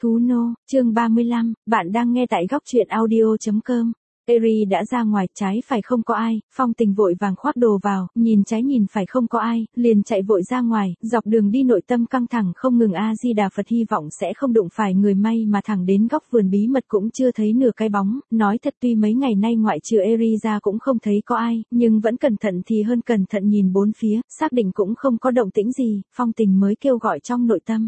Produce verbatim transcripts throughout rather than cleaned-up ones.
Thú nô, chương ba mươi lăm, bạn đang nghe tại góc truyện audio chấm com. Eri đã ra ngoài, trái phải không có ai, Phong Tình vội vàng khoác đồ vào, nhìn trái nhìn phải không có ai, liền chạy vội ra ngoài, dọc đường đi nội tâm căng thẳng không ngừng. A Di Đà Phật, hy vọng sẽ không đụng phải người may mà thẳng đến góc vườn bí mật cũng chưa thấy nửa cái bóng. Nói thật, tuy mấy ngày nay ngoại trừ Eri ra cũng không thấy có ai, nhưng vẫn cẩn thận thì hơn cẩn thận nhìn bốn phía, xác định cũng không có động tĩnh gì, Phong Tình mới kêu gọi trong nội tâm.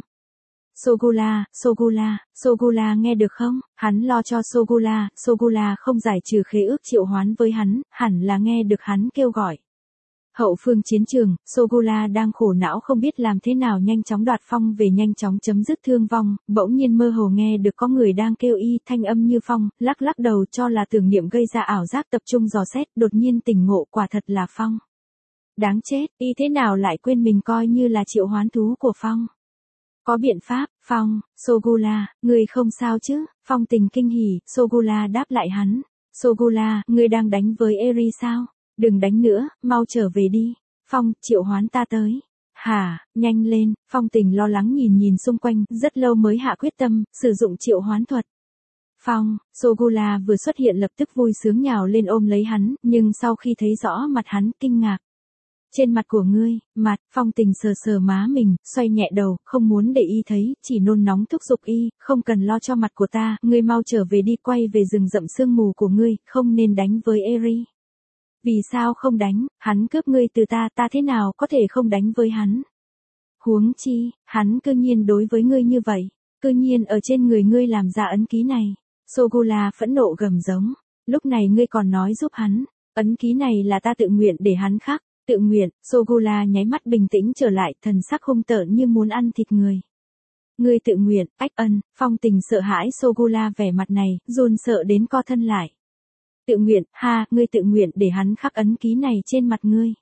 Sogula, Sogula, Sogula nghe được không? Hắn lo cho Sogula, Sogula không giải trừ khế ước triệu hoán với hắn, hẳn là nghe được hắn kêu gọi. Hậu phương chiến trường, Sogula đang khổ não không biết làm thế nào nhanh chóng đoạt phong về, nhanh chóng chấm dứt thương vong, bỗng nhiên mơ hồ nghe được có người đang kêu y, thanh âm như phong, lắc lắc đầu cho là tưởng niệm gây ra ảo giác, tập trung dò xét, đột nhiên tỉnh ngộ, quả thật là phong. Đáng chết, y thế nào lại quên mình coi như là triệu hoán thú của phong. Có biện pháp, Phong, Sogula, người không sao chứ? Phong Tình kinh hỉ, Sogula đáp lại hắn. Sogula, người đang đánh với Eri sao? Đừng đánh nữa, mau trở về đi. Phong, triệu hoán ta tới. Hả, nhanh lên, Phong Tình lo lắng nhìn nhìn xung quanh, rất lâu mới hạ quyết tâm, sử dụng triệu hoán thuật. Phong, Sogula vừa xuất hiện lập tức vui sướng nhào lên ôm lấy hắn, nhưng sau khi thấy rõ mặt hắn kinh ngạc. Trên mặt của ngươi, mặt, Phong Tình sờ sờ má mình, xoay nhẹ đầu, không muốn để y thấy, chỉ nôn nóng thúc giục y, không cần lo cho mặt của ta, ngươi mau trở về đi, quay về rừng rậm sương mù của ngươi, không nên đánh với Eri. Vì sao không đánh, hắn cướp ngươi từ ta, ta thế nào có thể không đánh với hắn? Huống chi, hắn cư nhiên đối với ngươi như vậy, cư nhiên ở trên người ngươi làm ra ấn ký này. Sogula phẫn nộ gầm giống, lúc này ngươi còn nói giúp hắn, ấn ký này là ta tự nguyện để hắn khắc. Tự nguyện, Sogula nháy mắt bình tĩnh trở lại, thần sắc hung tợn như muốn ăn thịt người. Ngươi tự nguyện, ách ân, Phong Tình sợ hãi Sogula vẻ mặt này, run sợ đến co thân lại. Tự nguyện, ha, ngươi tự nguyện để hắn khắc ấn ký này trên mặt ngươi.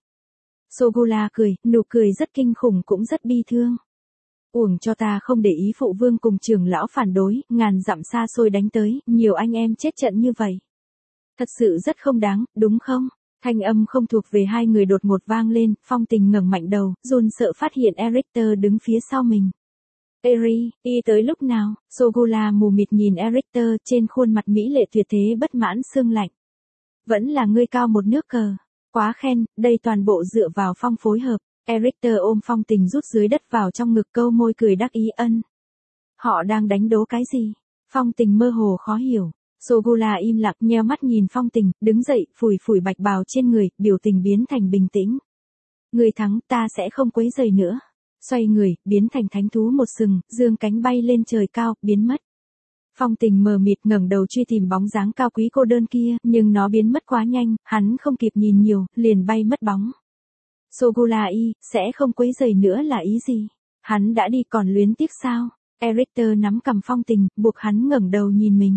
Sogula cười, nụ cười rất kinh khủng cũng rất bi thương. Uổng cho ta không để ý phụ vương cùng trưởng lão phản đối, ngàn dặm xa xôi đánh tới, nhiều anh em chết trận như vậy. Thật sự rất không đáng, đúng không? Thanh âm không thuộc về hai người đột ngột vang lên, Phong Tình ngẩng mạnh đầu, run sợ phát hiện Erichter đứng phía sau mình. Eri, y tới lúc nào? Sogula mù mịt nhìn Erichter, trên khuôn mặt mỹ lệ tuyệt thế bất mãn sương lạnh. Vẫn là ngươi cao một nước cờ. Quá khen, đây toàn bộ dựa vào Phong phối hợp. Erichter ôm Phong Tình rút dưới đất vào trong ngực, câu môi cười đắc ý ân. Họ đang đánh đố cái gì? Phong Tình mơ hồ khó hiểu. Sogula im lặng, nheo mắt nhìn Phong Tình, đứng dậy, phủi phủi bạch bào trên người, biểu tình biến thành bình tĩnh. Người thắng, ta sẽ không quấy rầy nữa. Xoay người, biến thành thánh thú một sừng, dương cánh bay lên trời cao, biến mất. Phong Tình mờ mịt ngẩng đầu truy tìm bóng dáng cao quý cô đơn kia, nhưng nó biến mất quá nhanh, hắn không kịp nhìn nhiều, liền bay mất bóng. Sogula y, sẽ không quấy rầy nữa là ý gì? Hắn đã đi còn luyến tiếc sao? Erichter nắm cầm Phong Tình, buộc hắn ngẩng đầu nhìn mình.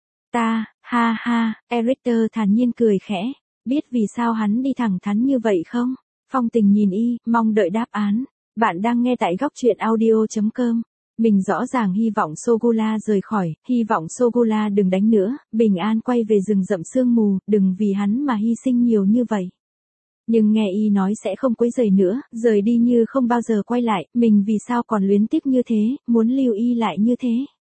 Ta, ha ha, Erichter thản nhiên cười khẽ, biết vì sao hắn đi thẳng thắn như vậy không? Phong Tình nhìn y, mong đợi đáp án. Bạn đang nghe tại góc truyện audio chấm com. Mình rõ ràng hy vọng Sogula rời khỏi, hy vọng Sogula đừng đánh nữa, bình an quay về rừng rậm sương mù, đừng vì hắn mà hy sinh nhiều như vậy. Nhưng nghe y nói sẽ không quấy rầy nữa, rời đi như không bao giờ quay lại, mình vì sao còn luyến tiếc như thế, muốn lưu y lại như thế?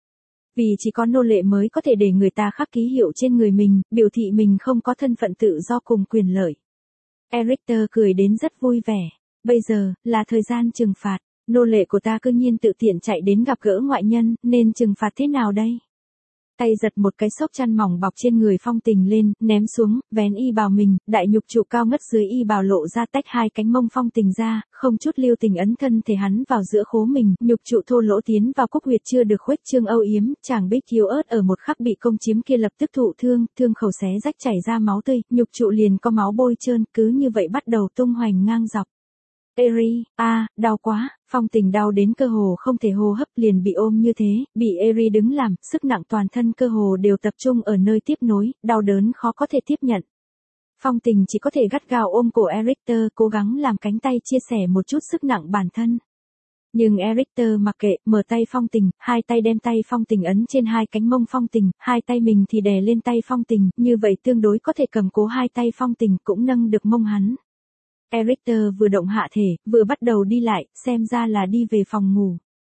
Vì chỉ có nô lệ mới có thể để người ta khắc ký hiệu trên người mình, biểu thị mình không có thân phận tự do cùng quyền lợi. Erichter cười đến rất vui vẻ. Bây giờ, là thời gian trừng phạt. Nô lệ của ta cư nhiên tự tiện chạy đến gặp gỡ ngoại nhân, nên trừng phạt thế nào đây? Tay giật một cái xốc chăn mỏng bọc trên người Phong Tình lên, ném xuống, vén y bào mình, đại nhục trụ cao ngất dưới y bào lộ ra tách hai cánh mông Phong Tình ra, không chút lưu tình ấn thân thể hắn vào giữa khố mình, nhục trụ thô lỗ tiến vào cúc huyệt chưa được khuếch trương âu yếm, chàng bích yếu ớt ở một khắc bị công chiếm kia lập tức thụ thương, thương khẩu xé rách chảy ra máu tươi, nhục trụ liền có máu bôi trơn, cứ như vậy bắt đầu tung hoành ngang dọc. Eri, a, à, đau quá, Phong Tình đau đến cơ hồ không thể hô hấp, liền bị ôm như thế, bị Eri đứng làm, sức nặng toàn thân cơ hồ đều tập trung ở nơi tiếp nối, đau đớn khó có thể tiếp nhận. Phong Tình chỉ có thể gắt gao ôm cổ Erichter, cố gắng làm cánh tay chia sẻ một chút sức nặng bản thân. Nhưng Erichter mặc kệ, mở tay Phong Tình, hai tay đem tay Phong Tình ấn trên hai cánh mông Phong Tình, hai tay mình thì đè lên tay Phong Tình, như vậy tương đối có thể cầm cố hai tay Phong Tình cũng nâng được mông hắn. Erichter vừa động hạ thể, vừa bắt đầu đi lại, xem ra là đi về phòng ngủ.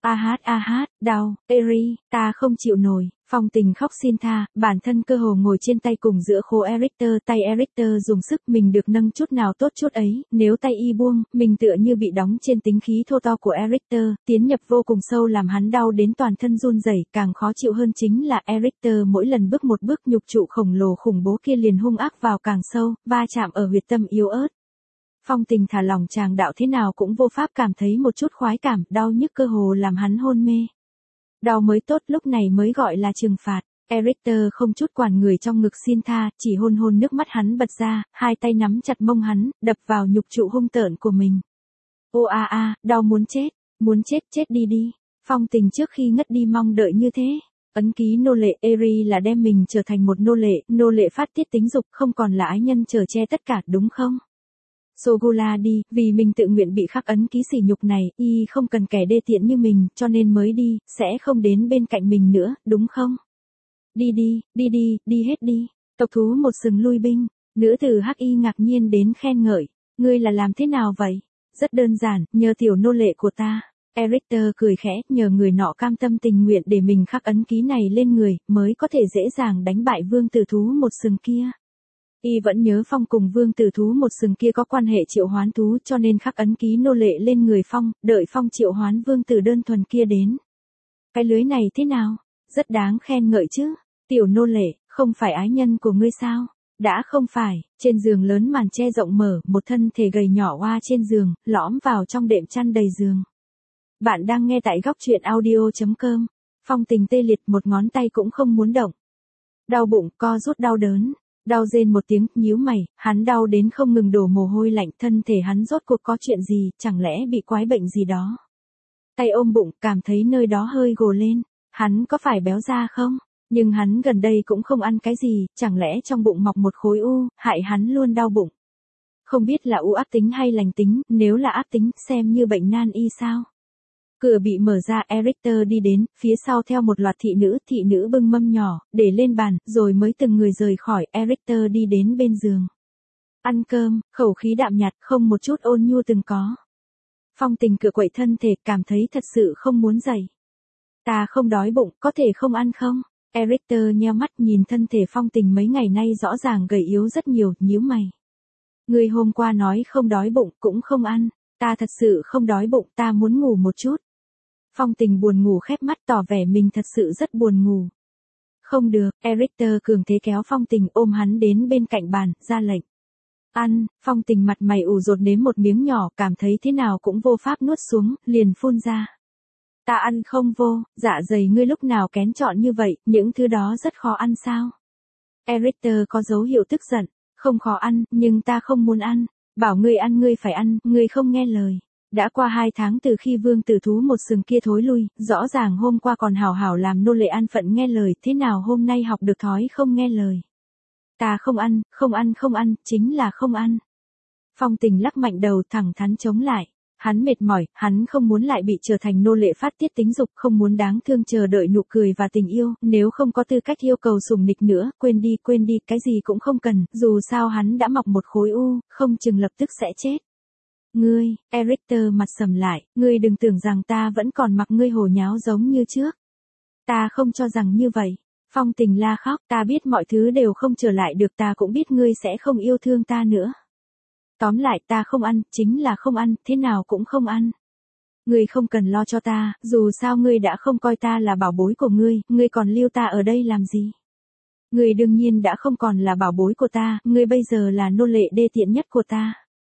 A hát a hát, đau, Eri, ta không chịu nổi. Phong Tình khóc xin tha, bản thân cơ hồ ngồi trên tay cùng giữa khố Erichter, tay Erichter dùng sức mình được nâng chút nào tốt chút ấy, nếu tay y buông, mình tựa như bị đóng trên tính khí thô to của Erichter, tiến nhập vô cùng sâu làm hắn đau đến toàn thân run rẩy, càng khó chịu hơn chính là Erichter mỗi lần bước một bước nhục trụ khổng lồ khủng bố kia liền hung ác vào càng sâu, va chạm ở huyệt tâm yếu ớt. Phong Tình thả lòng chàng đạo thế nào cũng vô pháp cảm thấy một chút khoái cảm, đau nhức cơ hồ làm hắn hôn mê. Đau mới tốt, lúc này mới gọi là trừng phạt. Erichter không chút quản người trong ngực xin tha, chỉ hôn hôn nước mắt hắn bật ra, hai tay nắm chặt mông hắn, đập vào nhục trụ hung tợn của mình. Ô a a, đau muốn chết, muốn chết chết đi đi. Phong Tình trước khi ngất đi mong đợi như thế. Ấn ký nô lệ Eri là đem mình trở thành một nô lệ, nô lệ phát tiết tính dục, không còn là ái nhân chở che tất cả, đúng không? Sogula đi, vì mình tự nguyện bị khắc ấn ký sỉ nhục này, y không cần kẻ đê tiện như mình, cho nên mới đi, sẽ không đến bên cạnh mình nữa, đúng không? Đi đi, đi đi, đi hết đi. Tộc thú một sừng lui binh, nữ tử hắc y ngạc nhiên đến khen ngợi, ngươi là làm thế nào vậy? Rất đơn giản, nhờ tiểu nô lệ của ta. Erichter cười khẽ, nhờ người nọ cam tâm tình nguyện để mình khắc ấn ký này lên người, mới có thể dễ dàng đánh bại vương tử thú một sừng kia. Y vẫn nhớ Phong cùng vương tử thú một sừng kia có quan hệ triệu hoán thú cho nên khắc ấn ký nô lệ lên người Phong, đợi Phong triệu hoán vương tử đơn thuần kia đến. Cái lưới này thế nào? Rất đáng khen ngợi chứ. Tiểu nô lệ, không phải ái nhân của ngươi sao? Đã không phải, trên giường lớn màn che rộng mở, một thân thể gầy nhỏ oa trên giường, lõm vào trong đệm chăn đầy giường. Bạn đang nghe tại góc truyện audio chấm com. Phong Tình tê liệt, một ngón tay cũng không muốn động. Đau bụng, co rút đau đớn. Đau rên một tiếng, nhíu mày, hắn đau đến không ngừng đổ mồ hôi lạnh, thân thể hắn rốt cuộc có chuyện gì, chẳng lẽ bị quái bệnh gì đó. Tay ôm bụng, cảm thấy nơi đó hơi gồ lên, hắn có phải béo ra không? Nhưng hắn gần đây cũng không ăn cái gì, chẳng lẽ trong bụng mọc một khối u, hại hắn luôn đau bụng. Không biết là u ác tính hay lành tính, nếu là ác tính, xem như bệnh nan y sao. Cửa bị mở ra, Erichter đi đến, phía sau theo một loạt thị nữ, thị nữ bưng mâm nhỏ, để lên bàn, rồi mới từng người rời khỏi, Erichter đi đến bên giường. Ăn cơm, khẩu khí đạm nhạt, không một chút ôn nhu từng có. Phong Tình cựa quậy thân thể, cảm thấy thật sự không muốn dậy. Ta không đói bụng, có thể không ăn không? Erichter nheo mắt nhìn thân thể Phong Tình mấy ngày nay rõ ràng gầy yếu rất nhiều, nhíu mày. Người hôm qua nói không đói bụng, cũng không ăn. Ta thật sự không đói bụng, ta muốn ngủ một chút. Phong Tình buồn ngủ khép mắt tỏ vẻ mình thật sự rất buồn ngủ. Không được, Erichter cường thế kéo Phong Tình ôm hắn đến bên cạnh bàn, ra lệnh. Ăn, Phong Tình mặt mày ủ rột nếm một miếng nhỏ, cảm thấy thế nào cũng vô pháp nuốt xuống, liền phun ra. Ta ăn không vô, dạ dày ngươi lúc nào kén chọn như vậy, những thứ đó rất khó ăn sao? Erichter có dấu hiệu tức giận, không khó ăn, nhưng ta không muốn ăn, bảo ngươi ăn ngươi phải ăn, ngươi không nghe lời. Đã qua hai tháng từ khi vương tử thú một sừng kia thối lui, rõ ràng hôm qua còn hảo hảo làm nô lệ an phận nghe lời, thế nào hôm nay học được thói không nghe lời. Ta không ăn, không ăn không ăn, chính là không ăn. Phong Tình lắc mạnh đầu thẳng thắn chống lại. Hắn mệt mỏi, hắn không muốn lại bị trở thành nô lệ phát tiết tính dục, không muốn đáng thương chờ đợi nụ cười và tình yêu, nếu không có tư cách yêu cầu sủng nịch nữa, quên đi, quên đi, cái gì cũng không cần, dù sao hắn đã mọc một khối u, không chừng lập tức sẽ chết. Ngươi, Erichter mặt sầm lại, ngươi đừng tưởng rằng ta vẫn còn mặc ngươi hồ nháo giống như trước. Ta không cho rằng như vậy. Phong Tình la khóc, ta biết mọi thứ đều không trở lại được, ta cũng biết ngươi sẽ không yêu thương ta nữa. Tóm lại ta không ăn, chính là không ăn, thế nào cũng không ăn. Ngươi không cần lo cho ta, dù sao ngươi đã không coi ta là bảo bối của ngươi, ngươi còn lưu ta ở đây làm gì? Ngươi đương nhiên đã không còn là bảo bối của ta, ngươi bây giờ là nô lệ đê tiện nhất của ta.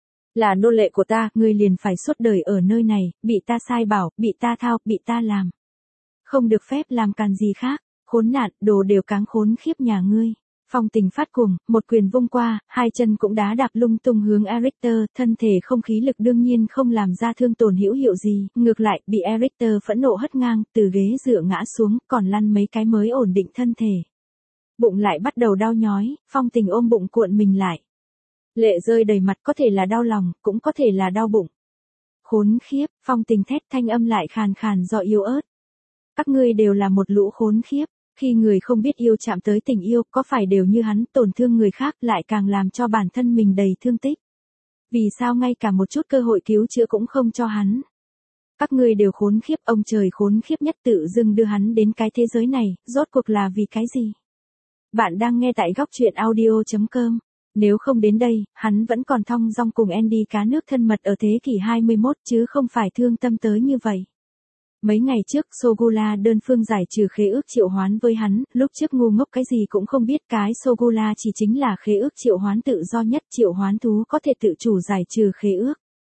Là nô lệ của ta, ngươi liền phải suốt đời ở nơi này, bị ta sai bảo, bị ta thao, bị ta làm. Không được phép làm càn gì khác, khốn nạn, đồ đều cáng khốn khiếp nhà ngươi. Phong Tình phát cuồng, một quyền vung qua, hai chân cũng đá đạp lung tung hướng Erichter, thân thể không khí lực đương nhiên không làm ra thương tổn hữu hiệu gì, ngược lại, bị Erichter phẫn nộ hất ngang, từ ghế dựa ngã xuống, còn lăn mấy cái mới ổn định thân thể. Bụng lại bắt đầu đau nhói, Phong Tình ôm bụng cuộn mình lại. Lệ rơi đầy mặt, có thể là đau lòng, cũng có thể là đau bụng. Khốn khiếp, Phong Tình thét, thanh âm lại khàn khàn do yếu ớt. Các ngươi đều là một lũ khốn khiếp. Khi người không biết yêu chạm tới tình yêu, có phải đều như hắn, tổn thương người khác lại càng làm cho bản thân mình đầy thương tích. Vì sao ngay cả một chút cơ hội cứu chữa cũng không cho hắn? Các ngươi đều khốn khiếp, ông trời khốn khiếp nhất tự dưng đưa hắn đến cái thế giới này, rốt cuộc là vì cái gì? Bạn đang nghe tại góc truyện audio chấm com. Nếu không đến đây, hắn vẫn còn thong dong cùng Andy cá nước thân mật ở thế kỷ hai mươi mốt chứ không phải thương tâm tới như vậy. Mấy ngày trước, Sogula đơn phương giải trừ khế ước triệu hoán với hắn, lúc trước ngu ngốc cái gì cũng không biết, cái Sogula chỉ chính là khế ước triệu hoán tự do nhất, triệu hoán thú có thể tự chủ giải trừ khế ước.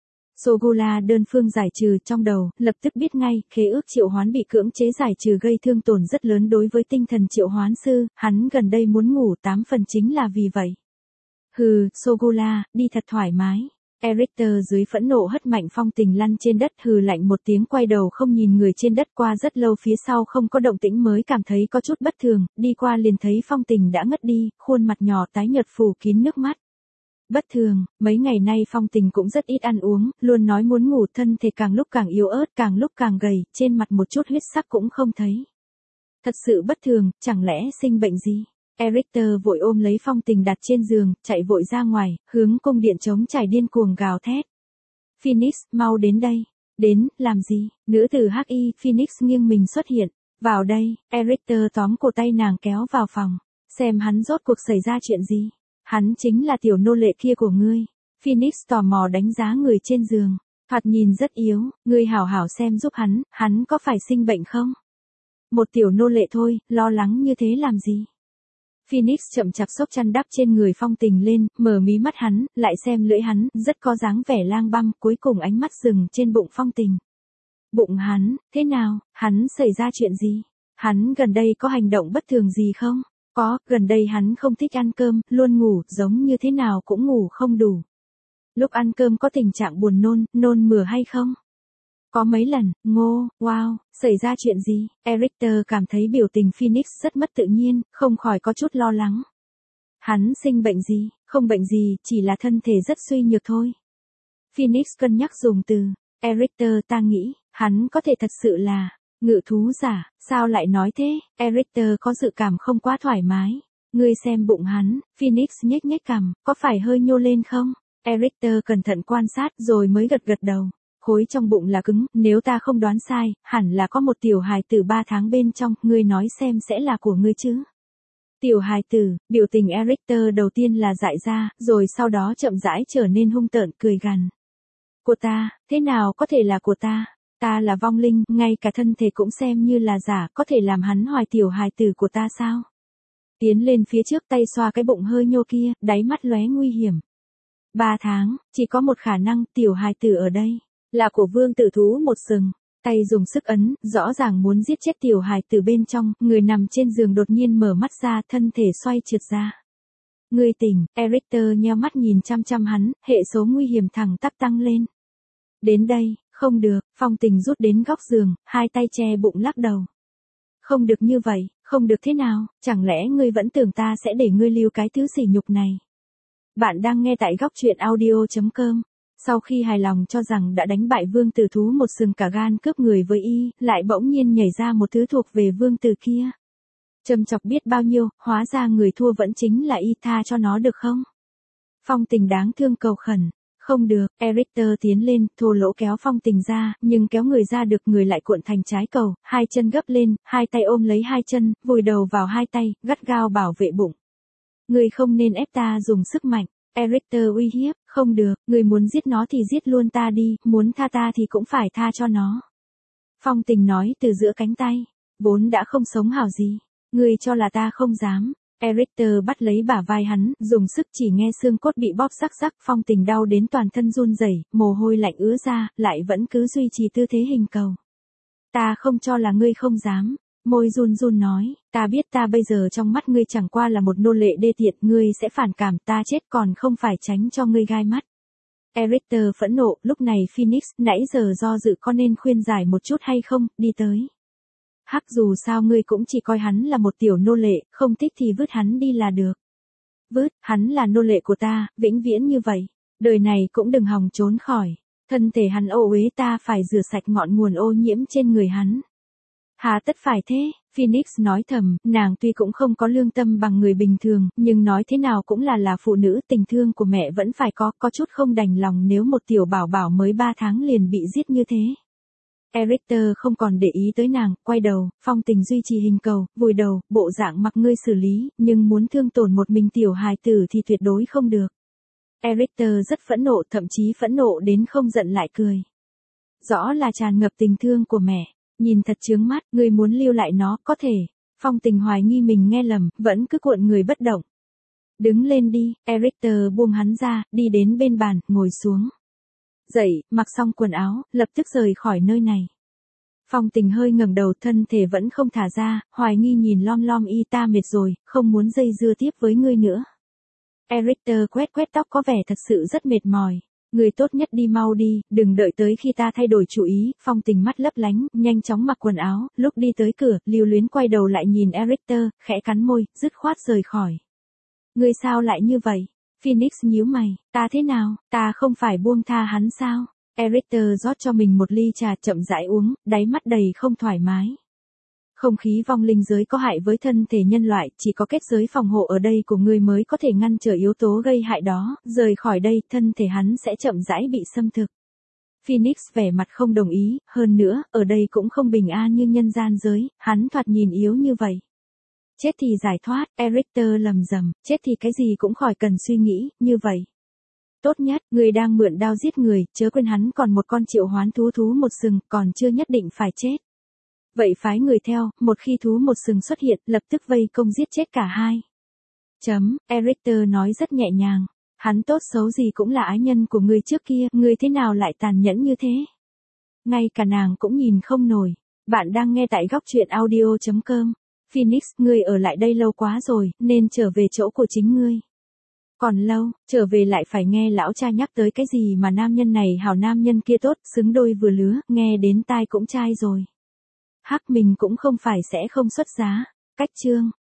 Sogula đơn phương giải trừ trong đầu, lập tức biết ngay, khế ước triệu hoán bị cưỡng chế giải trừ gây thương tổn rất lớn đối với tinh thần triệu hoán sư, hắn gần đây muốn ngủ tám phần chính là vì vậy. Hừ, Sogula, đi thật thoải mái. Erichter dưới phẫn nộ hất mạnh Phong Tình lăn trên đất, hừ lạnh một tiếng quay đầu không nhìn người trên đất, qua rất lâu phía sau không có động tĩnh mới cảm thấy có chút bất thường, đi qua liền thấy Phong Tình đã ngất đi, khuôn mặt nhỏ tái nhợt phủ kín nước mắt. Bất thường, mấy ngày nay Phong Tình cũng rất ít ăn uống, luôn nói muốn ngủ, thân thể càng lúc càng yếu ớt, càng lúc càng gầy, trên mặt một chút huyết sắc cũng không thấy. Thật sự bất thường, chẳng lẽ sinh bệnh gì? Erichter vội ôm lấy Phong Tình đặt trên giường, chạy vội ra ngoài, hướng cung điện trống trải điên cuồng gào thét. Phoenix, mau đến đây. Đến, làm gì? Nữ tử hắc y Phoenix nghiêng mình xuất hiện. Vào đây, Erichter tóm cổ tay nàng kéo vào phòng. Xem hắn rốt cuộc xảy ra chuyện gì. Hắn chính là tiểu nô lệ kia của ngươi. Phoenix tò mò đánh giá người trên giường. Thoạt nhìn rất yếu, ngươi hảo hảo xem giúp hắn, hắn có phải sinh bệnh không? Một tiểu nô lệ thôi, lo lắng như thế làm gì? Phoenix chậm chạp xốc chăn đắp trên người Phong Tình lên, mở mí mắt hắn, lại xem lưỡi hắn, rất có dáng vẻ lang băm, cuối cùng ánh mắt dừng trên bụng Phong Tình. Bụng hắn, thế nào, hắn xảy ra chuyện gì? Hắn gần đây có hành động bất thường gì không? Có, gần đây hắn không thích ăn cơm, luôn ngủ, giống như thế nào cũng ngủ không đủ. Lúc ăn cơm có tình trạng buồn nôn, nôn mửa hay không? Có mấy lần, ngô, wow, xảy ra chuyện gì? Erichter cảm thấy biểu tình Phoenix rất mất tự nhiên, không khỏi có chút lo lắng. Hắn sinh bệnh gì? Không bệnh gì, chỉ là thân thể rất suy nhược thôi. Phoenix cân nhắc dùng từ. Erichter, ta nghĩ, hắn có thể thật sự là ngự thú giả, sao lại nói thế? Erichter có dự cảm không quá thoải mái. Ngươi xem bụng hắn, Phoenix nhếch nhếch cằm, có phải hơi nhô lên không? Erichter cẩn thận quan sát rồi mới gật gật đầu. Khối trong bụng là cứng, nếu ta không đoán sai, hẳn là có một tiểu hài tử ba tháng bên trong, ngươi nói xem sẽ là của ngươi chứ? Tiểu hài tử, biểu tình Erichter đầu tiên là dại ra, rồi sau đó chậm rãi trở nên hung tợn, cười gằn. Của ta, thế nào có thể là của ta? Ta là vong linh, ngay cả thân thể cũng xem như là giả, có thể làm hắn hoài tiểu hài tử của ta sao? Tiến lên phía trước, tay xoa cái bụng hơi nhô kia, đáy mắt lóe nguy hiểm. Ba tháng, chỉ có một khả năng, tiểu hài tử ở đây là của vương tử thú một sừng. Tay dùng sức ấn, rõ ràng muốn giết chết tiểu hài tử bên trong, người nằm trên giường đột nhiên mở mắt ra, thân thể xoay trượt ra. Ngươi tỉnh, Erichter nheo mắt nhìn chăm chăm hắn, hệ số nguy hiểm thẳng tắp tăng lên. Đến đây, không được, Phong Tình rút đến góc giường, hai tay che bụng lắc đầu. Không được như vậy, không được thế nào, chẳng lẽ ngươi vẫn tưởng ta sẽ để ngươi lưu cái thứ sỉ nhục này? Bạn đang nghe tại góc truyện audio chấm com. Sau khi hài lòng cho rằng đã đánh bại vương tử thú một sừng cả gan cướp người với y, lại bỗng nhiên nhảy ra một thứ thuộc về vương tử kia. Châm chọc biết bao nhiêu, hóa ra người thua vẫn chính là y, tha cho nó được không? Phong Tình đáng thương cầu khẩn. Không được, Erichter tiến lên, thô lỗ kéo Phong Tình ra, nhưng kéo người ra được người lại cuộn thành trái cầu, hai chân gấp lên, hai tay ôm lấy hai chân, vùi đầu vào hai tay, gắt gao bảo vệ bụng. Người không nên ép ta dùng sức mạnh. Erichter uy hiếp, không được, người muốn giết nó thì giết luôn ta đi, muốn tha ta thì cũng phải tha cho nó. Phong Tình nói từ giữa cánh tay, vốn đã không sống hảo gì, người cho là ta không dám. Erichter bắt lấy bả vai hắn, dùng sức chỉ nghe xương cốt bị bóp rắc rắc, Phong Tình đau đến toàn thân run rẩy, mồ hôi lạnh ứa ra, lại vẫn cứ duy trì tư thế hình cầu. Ta không cho là ngươi không dám. Môi run run nói, ta biết ta bây giờ trong mắt ngươi chẳng qua là một nô lệ đê tiện, ngươi sẽ phản cảm, ta chết còn không phải tránh cho ngươi gai mắt. Erichter phẫn nộ, lúc này Phoenix, nãy giờ do dự có nên khuyên giải một chút hay không, đi tới. Hắc, dù sao ngươi cũng chỉ coi hắn là một tiểu nô lệ, không thích thì vứt hắn đi là được. Vứt, hắn là nô lệ của ta, vĩnh viễn như vậy, đời này cũng đừng hòng trốn khỏi. Thân thể hắn ô uế, ta phải rửa sạch ngọn nguồn ô nhiễm trên người hắn. Hà tất phải thế, Phoenix nói thầm, nàng tuy cũng không có lương tâm bằng người bình thường, nhưng nói thế nào cũng là là phụ nữ, tình thương của mẹ vẫn phải có, có chút không đành lòng nếu một tiểu bảo bảo mới ba tháng liền bị giết như thế. Erichter không còn để ý tới nàng, quay đầu, Phong Tình duy trì hình cầu, vùi đầu, bộ dạng mặc ngươi xử lý, nhưng muốn thương tổn một mình tiểu hài tử thì tuyệt đối không được. Erichter rất phẫn nộ, thậm chí phẫn nộ đến không giận lại cười. Rõ là tràn ngập tình thương của mẹ, nhìn thật chướng mắt, ngươi muốn lưu lại nó, có thể. Phong Tình hoài nghi mình nghe lầm, vẫn cứ cuộn người bất động. Đứng lên đi, Erichter buông hắn ra, đi đến bên bàn, ngồi xuống. Dậy, mặc xong quần áo, lập tức rời khỏi nơi này. Phong Tình hơi ngẩng đầu, thân thể vẫn không thả ra, hoài nghi nhìn lom lom y, ta mệt rồi, không muốn dây dưa tiếp với ngươi nữa. Erichter quét quét tóc, có vẻ thật sự rất mệt mỏi. Ngươi tốt nhất đi mau đi, đừng đợi tới khi ta thay đổi chủ ý. Phong Tình mắt lấp lánh, nhanh chóng mặc quần áo, lúc đi tới cửa, lưu luyến quay đầu lại nhìn Erichter, khẽ cắn môi, dứt khoát rời khỏi. Ngươi sao lại như vậy? Phoenix nhíu mày, ta thế nào, ta không phải buông tha hắn sao? Erichter rót cho mình một ly trà, chậm rãi uống, đáy mắt đầy không thoải mái. Không khí vong linh giới có hại với thân thể nhân loại, chỉ có kết giới phòng hộ ở đây của ngươi mới có thể ngăn trở yếu tố gây hại đó, rời khỏi đây, thân thể hắn sẽ chậm rãi bị xâm thực. Phoenix vẻ mặt không đồng ý, hơn nữa, ở đây cũng không bình an như nhân gian giới, hắn thoạt nhìn yếu như vậy. Chết thì giải thoát, Erichter lầm rầm, chết thì cái gì cũng khỏi cần suy nghĩ, như vậy. Tốt nhất, người đang mượn đao giết người, chớ quên hắn còn một con triệu hoán thú thú một sừng, còn chưa nhất định phải chết. Vậy phái người theo, một khi thú một sừng xuất hiện, lập tức vây công giết chết cả hai. Chấm, Erichter nói rất nhẹ nhàng. Hắn tốt xấu gì cũng là ái nhân của ngươi trước kia, ngươi thế nào lại tàn nhẫn như thế? Ngay cả nàng cũng nhìn không nổi. Bạn đang nghe tại góc truyện audio chấm com. Phoenix, ngươi ở lại đây lâu quá rồi, nên trở về chỗ của chính ngươi. Còn lâu, trở về lại phải nghe lão cha nhắc tới cái gì mà nam nhân này hảo nam nhân kia tốt, xứng đôi vừa lứa, nghe đến tai cũng chai rồi. Hắc mình cũng không phải sẽ không xuất giá. Cách chương.